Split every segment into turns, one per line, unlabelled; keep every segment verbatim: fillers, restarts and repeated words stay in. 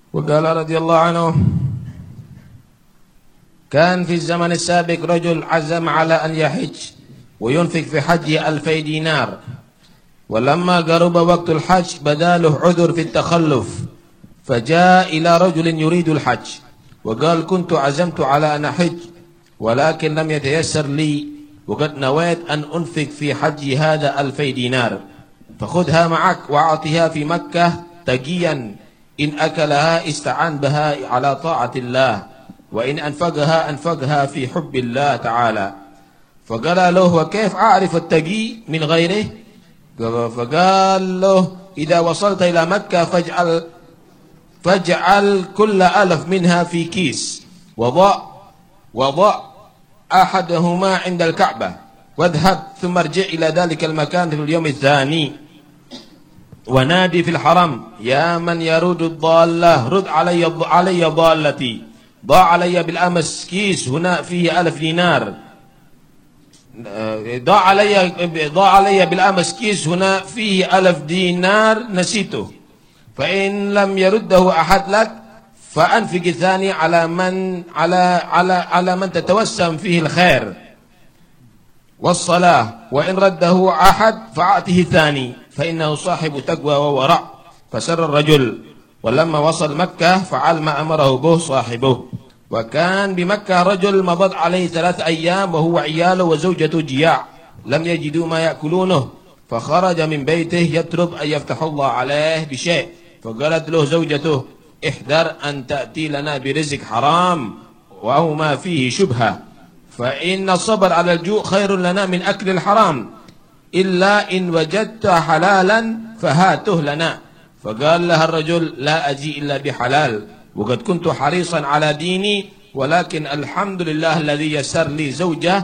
وقال رضي الله عنه كان في الزمن السابق رجل عزم على أن يحج وينفق في حجه ألفي دينار، ولما قرب وقت الحج بدا له عذر في التخلف، فجاء إلى رجل يريد الحج وقال كنت عزمت على أن أحج ولكن لم يتيسر لي وقد نويت أن أنفق في حجي هذا ألفي دينار، فخذها معك وأعطها في مكة تقيا، إن أكلها استعان بها على طاعة الله، وإن أنفقها أنفقها في حب الله تعالى. فقال له وكيف أعرف التقي من غيره؟ فقال له إذا وصلت إلى مكة فاجعل فاجعل كل ألف منها في كيس وضع وضع أحدهما عند الكعبة واذهب ثم ارجع إلى ذلك المكان في اليوم الثاني ونادي في الحرم يا من يرد الضالة رد علي علي ضالتي، ضاع علي بالأمس كيس هنا فيه ألف دينار، ضاع علي ضاع علي بالأمس كيس هنا فيه ألف دينار نسيته، فإن لم يرده أحد لك فأنفق الثاني على من على على على من تتوسم فيه الخير والصلاة، وإن رده أحد فأعطه الثاني فإنه صاحب تقوى وورع. فسر الرجل، ولما وصل مكة فعل ما أمره به صاحبه. وكان بمكة رجل مضت عليه ثلاث أيام وهو عياله وزوجته جياع لم يجدوا ما يأكلونه، فخرج من بيته يطلب أن يفتح الله عليه بشيء، فقالت له زوجته احذر أن تأتي لنا برزق حرام وهو ما فيه شبهة، فإن الصبر على الجوع خير لنا من أكل الحرام، إلا إن وجدت حلالا فهاته لنا. فقال لها الرجل لا أجي إلا بحلال، وقد كنت حريصا على ديني، ولكن الحمد لله الذي يسر لي زوجة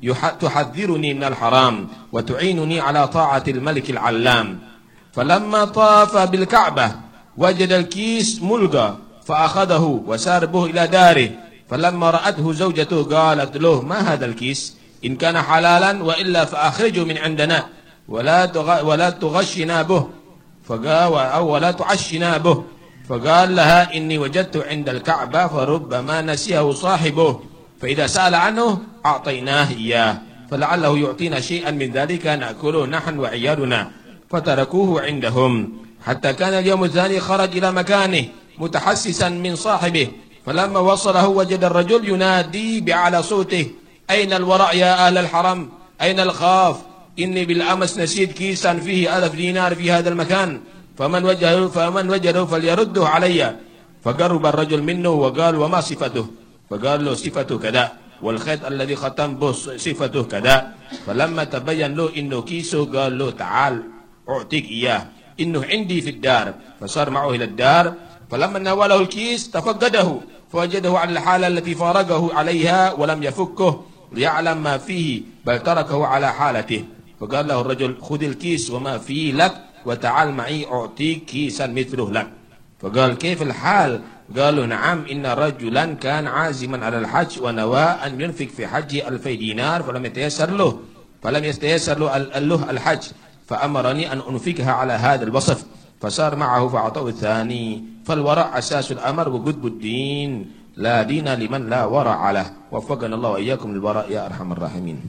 تحذرني من الحرام وتعينني على طاعة الملك العلام. فلما طاف بالكعبة وجد الكيس ملقى فأخذه وسار به إلى داره، فلما رأته زوجته قالت له ما هذا الكيس؟ إن كان حلالا وإلا فأخرجه من عندنا ولا ولا تغشنا به، فقال أو ولا تعشنا به. فقال لها إني وجدت عند الكعبة فربما نسيه صاحبه، فإذا سأل عنه أعطيناه إياه فلعله يعطينا شيئا من ذلك نأكله نحن وعيالنا. فتركوه عندهم حتى كان اليوم الثاني خرج إلى مكانه متحسسا من صاحبه، فلما وصله وجد الرجل ينادي بأعلى صوته أين الورع يا أهل الحرم؟ أين الخاف؟ إني بالأمس نسيت كيسا فيه ألف دينار في هذا المكان، فمن وجده فمن وجده فليرده علي. فقرب الرجل منه وقال وما صفته؟ فقال له صفته كذا والخيط الذي ختم به صفته كذا. فلما تبين له إنه كيسه قال له تعال أعطيك إياه إنه عندي في الدار، فصار معه إلى الدار. فلما ناوله الكيس تفقده فوجده على الحالة التي فارقه عليها ولم يفكه ليعلم ما فيه، بل تركه على حالته. فقال له الرجل خذ الكيس وما فيه لك وتعال معي أعطيك كيسا مثله لك. فقال كيف الحال؟ قالوا نعم إن رجلا كان عازما على الحج ونوى أن ينفق في حجه ألفي دينار فلم يتيسر له فلم يتيسر له له الحج، فأمرني أن أنفقها على هذا الوصف، فصار معه فأعطوه الثاني. فالورع أساس الأمر وقطب الدين، لا دين لمن لا ورع له. Waffaqana Allah wa iyyakum lil wara' ya arhamar rahimin.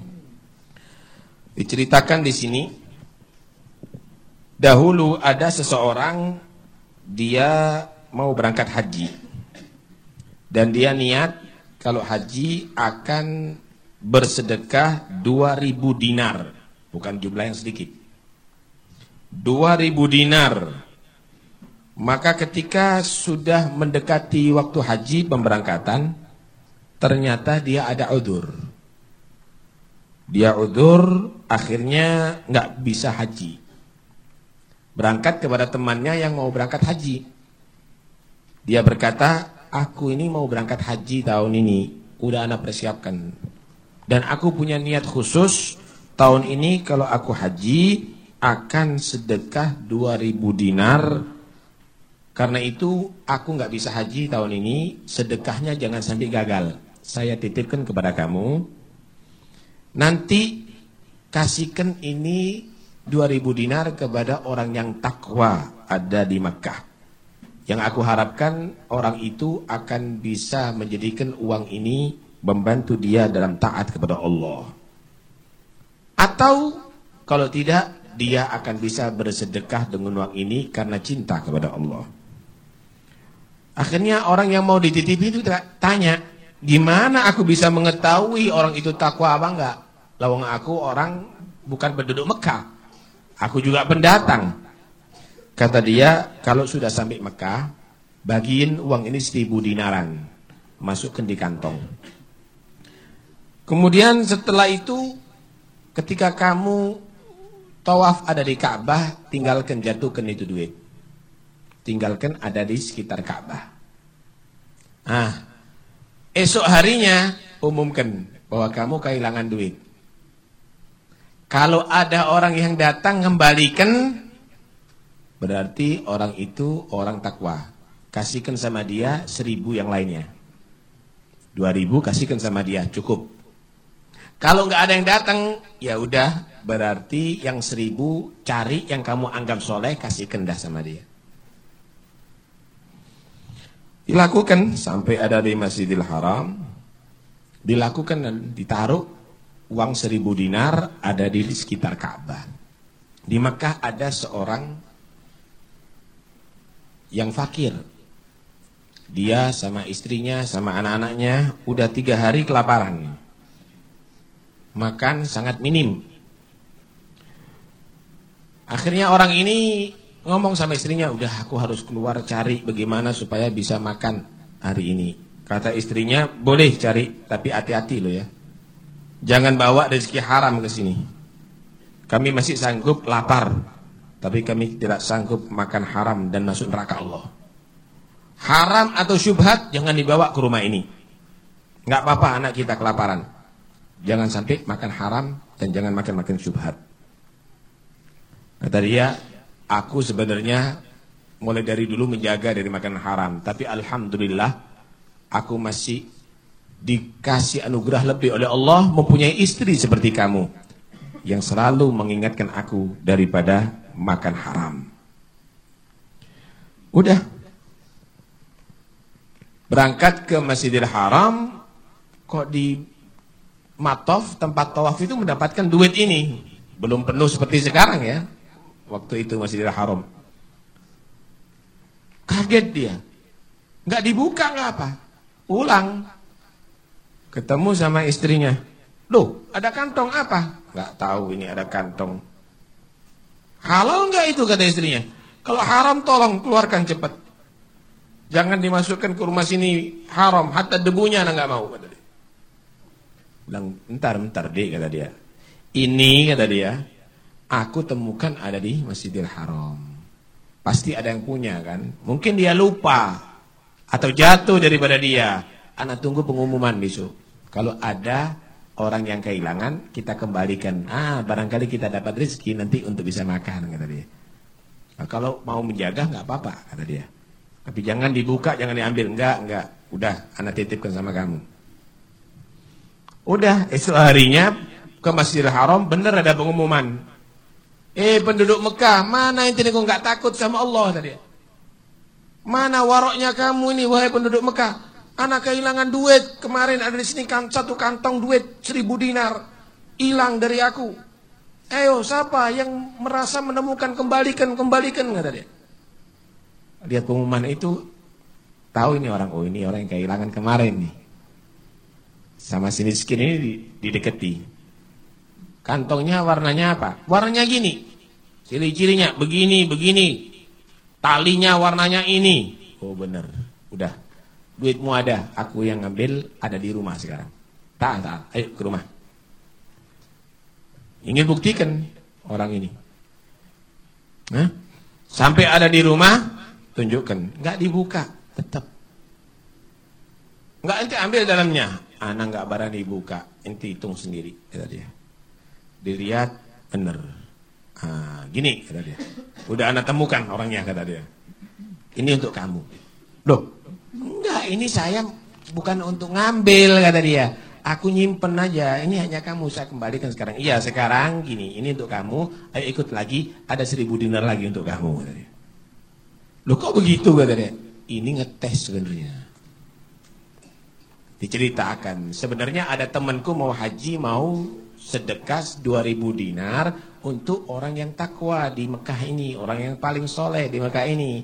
Diceritakan di sini dahulu ada seseorang dia mau berangkat haji dan dia niat kalau haji akan bersedekah dua ribu dinar, bukan jumlah yang sedikit, dua ribu dinar. Maka ketika sudah mendekati waktu haji pemberangkatan, ternyata dia ada udzur. Dia udzur, akhirnya nggak bisa haji. Berangkat kepada temannya yang mau berangkat haji. Dia berkata, aku ini mau berangkat haji tahun ini, udah anak persiapkan. Dan aku punya niat khusus, tahun ini kalau aku haji akan sedekah dua ribu dinar. Karena itu aku nggak bisa haji tahun ini, sedekahnya jangan sampai gagal. Saya titipkan kepada kamu, nanti kasihkan ini dua ribu dinar kepada orang yang takwa ada di Makkah, Yang aku harapkan orang itu akan bisa menjadikan uang ini membantu dia dalam taat kepada Allah. Atau kalau tidak, dia akan bisa bersedekah dengan uang ini karena cinta kepada Allah. Akhirnya orang yang mau dititipi itu tanya, gimana aku bisa mengetahui orang itu takwa apa enggak? Lawang aku orang bukan penduduk Mekah, aku juga pendatang. Kata dia, kalau sudah sampai Mekah, bagiin uang ini seribu dinaran, masukkan di kantong. Kemudian setelah itu, ketika kamu tawaf ada di Ka'bah, tinggalkan jatuhkan itu duit. Tinggalkan ada di sekitar Ka'bah. Nah, esok harinya umumkan bahwa kamu kehilangan duit. Kalau ada orang yang datang kembalikan, berarti orang itu orang takwa. Kasihkan sama dia seribu yang lainnya. Dua ribu kasihkan sama dia, cukup. Kalau nggak ada yang datang, ya udah, berarti yang seribu cari yang kamu anggap soleh, kasihkan dah sama dia. Dilakukan sampai ada di Masjidil Haram, dilakukan dan ditaruh uang seribu dinar ada di sekitar Ka'bah. Di Mekah ada seorang yang fakir. Dia sama istrinya, sama anak-anaknya udah tiga hari kelaparan. Makan sangat minim. Akhirnya orang ini ngomong sama istrinya, udah aku harus keluar cari bagaimana supaya bisa makan hari ini. Kata istrinya, boleh cari, tapi hati-hati loh ya. Jangan bawa rezeki haram ke sini. Kami masih sanggup lapar, tapi kami tidak sanggup makan haram dan masuk neraka Allah. Haram atau syubhat jangan dibawa ke rumah ini. Nggak apa-apa anak kita kelaparan. Jangan sampai makan haram dan jangan makan-makan syubhat. Kata dia, aku sebenarnya mulai dari dulu menjaga dari makan haram, tapi alhamdulillah aku masih dikasih anugerah lebih oleh Allah mempunyai istri seperti kamu yang selalu mengingatkan aku daripada makan haram. Udah berangkat ke Masjidil Haram, kok di Matof tempat tawaf itu mendapatkan duit ini. Belum penuh seperti sekarang ya. Waktu itu Masjidil Haram. Kaget dia. Nggak dibuka nggak apa. Ulang. Ketemu sama istrinya. Loh, ada kantong apa? Nggak tahu ini ada kantong. Halal nggak itu kata istrinya? Kalau haram tolong keluarkan cepat. Jangan dimasukkan ke rumah sini haram. Hatta debunya anak nggak mau kata dia. Bilang, bentar, bentar deh kata dia. Ini kata dia, aku temukan ada di Masjidil Haram. Pasti ada yang punya kan? Mungkin dia lupa atau jatuh daripada dia. Anak tunggu pengumuman besok. Kalau ada orang yang kehilangan, kita kembalikan. Ah, barangkali kita dapat rezeki nanti untuk bisa makan kata dia. Nah, kalau mau menjaga nggak apa-apa kata dia. Tapi jangan dibuka, jangan diambil. Enggak, enggak. Udah, anak titipkan sama kamu. Udah, esok harinya ke Masjidil Haram, benar ada pengumuman. Eh penduduk Mekah, mana yang tidak nggak takut sama Allah tadi? Mana waroknya kamu ini, wahai penduduk Mekah? Anak kehilangan duit kemarin ada di sini kan satu kantong duit seribu dinar hilang dari aku. Ayo siapa yang merasa menemukan kembalikan kembalikan kata dia. Lihat pengumuman itu, tahu ini orang, oh ini orang yang kehilangan kemarin nih. Sama si miskin ini didekati. Kantongnya warnanya apa? Warnanya gini. Ciri-cirinya begini, begini. Talinya warnanya ini. Oh benar. Udah. Duitmu ada. Aku yang ngambil ada di rumah sekarang. Tak, tak. Ayo ke rumah. Ingin buktikan orang ini. Nah, sampai ada di rumah, tunjukkan. Nggak dibuka. Tetap. Nggak ente ambil dalamnya. Anak nggak barang dibuka. Ente hitung sendiri. Kata dia. Dilihat bener. Ah, gini kata dia. Udah anak temukan orangnya kata dia. Ini untuk kamu. Loh, enggak, ini saya bukan untuk ngambil kata dia. Aku nyimpen aja. Ini hanya kamu, saya kembalikan sekarang. Iya sekarang gini, ini untuk kamu. Ayo ikut lagi, ada seribu dinar lagi untuk kamu kata dia. Loh kok begitu kata dia. ini ngetes sebenarnya. Diceritakan, sebenarnya ada temanku mau haji, mau sedekah dua ribu dinar untuk orang yang takwa di Mekah ini, orang yang paling soleh di Mekah ini.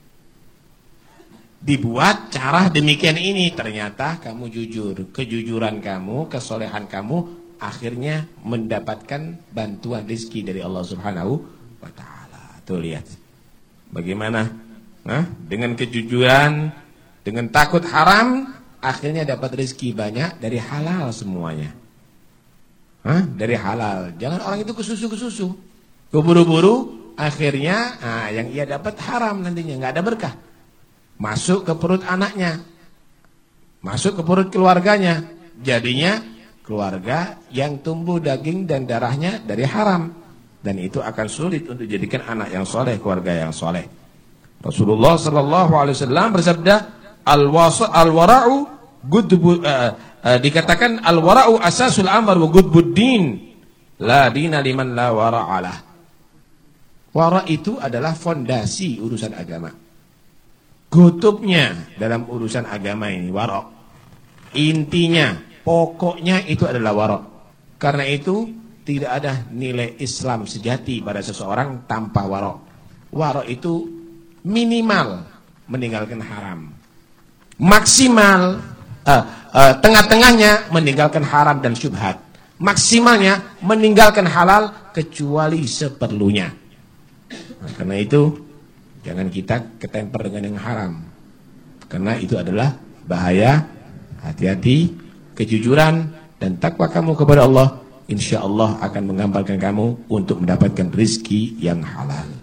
Dibuat cara demikian ini, ternyata kamu jujur, kejujuran kamu, kesolehan kamu akhirnya mendapatkan bantuan rezeki dari Allah Subhanahu wa taala. Tuh lihat. Bagaimana? Nah, dengan kejujuran, dengan takut haram, akhirnya dapat rezeki banyak dari halal semuanya. Hah? Dari halal. Jangan orang itu kesusu-kesusu. Keburu-buru, akhirnya nah, yang ia dapat haram nantinya, nggak ada berkah. Masuk ke perut anaknya, masuk ke perut keluarganya, jadinya keluarga yang tumbuh daging dan darahnya dari haram, dan itu akan sulit untuk dijadikan anak yang soleh, keluarga yang soleh. Rasulullah Sallallahu Alaihi Wasallam bersabda, al-wara'u gudbu, uh, uh, dikatakan al-wara'u asasul amr wa gudbuddin, la dina liman la wara'alah. Wara' itu adalah fondasi urusan agama. Kutubnya dalam urusan agama ini wara'. Intinya, pokoknya itu adalah wara'. Karena itu tidak ada nilai Islam sejati pada seseorang tanpa wara'. Wara' itu minimal meninggalkan haram. Maksimal uh, uh, tengah-tengahnya meninggalkan haram dan syubhat. Maksimalnya meninggalkan halal kecuali seperlunya. Nah, karena itu jangan kita ketemper dengan yang haram, karena itu adalah bahaya. Hati-hati, kejujuran dan takwa kamu kepada Allah, insya Allah akan menggambarkan kamu untuk mendapatkan rezeki yang halal.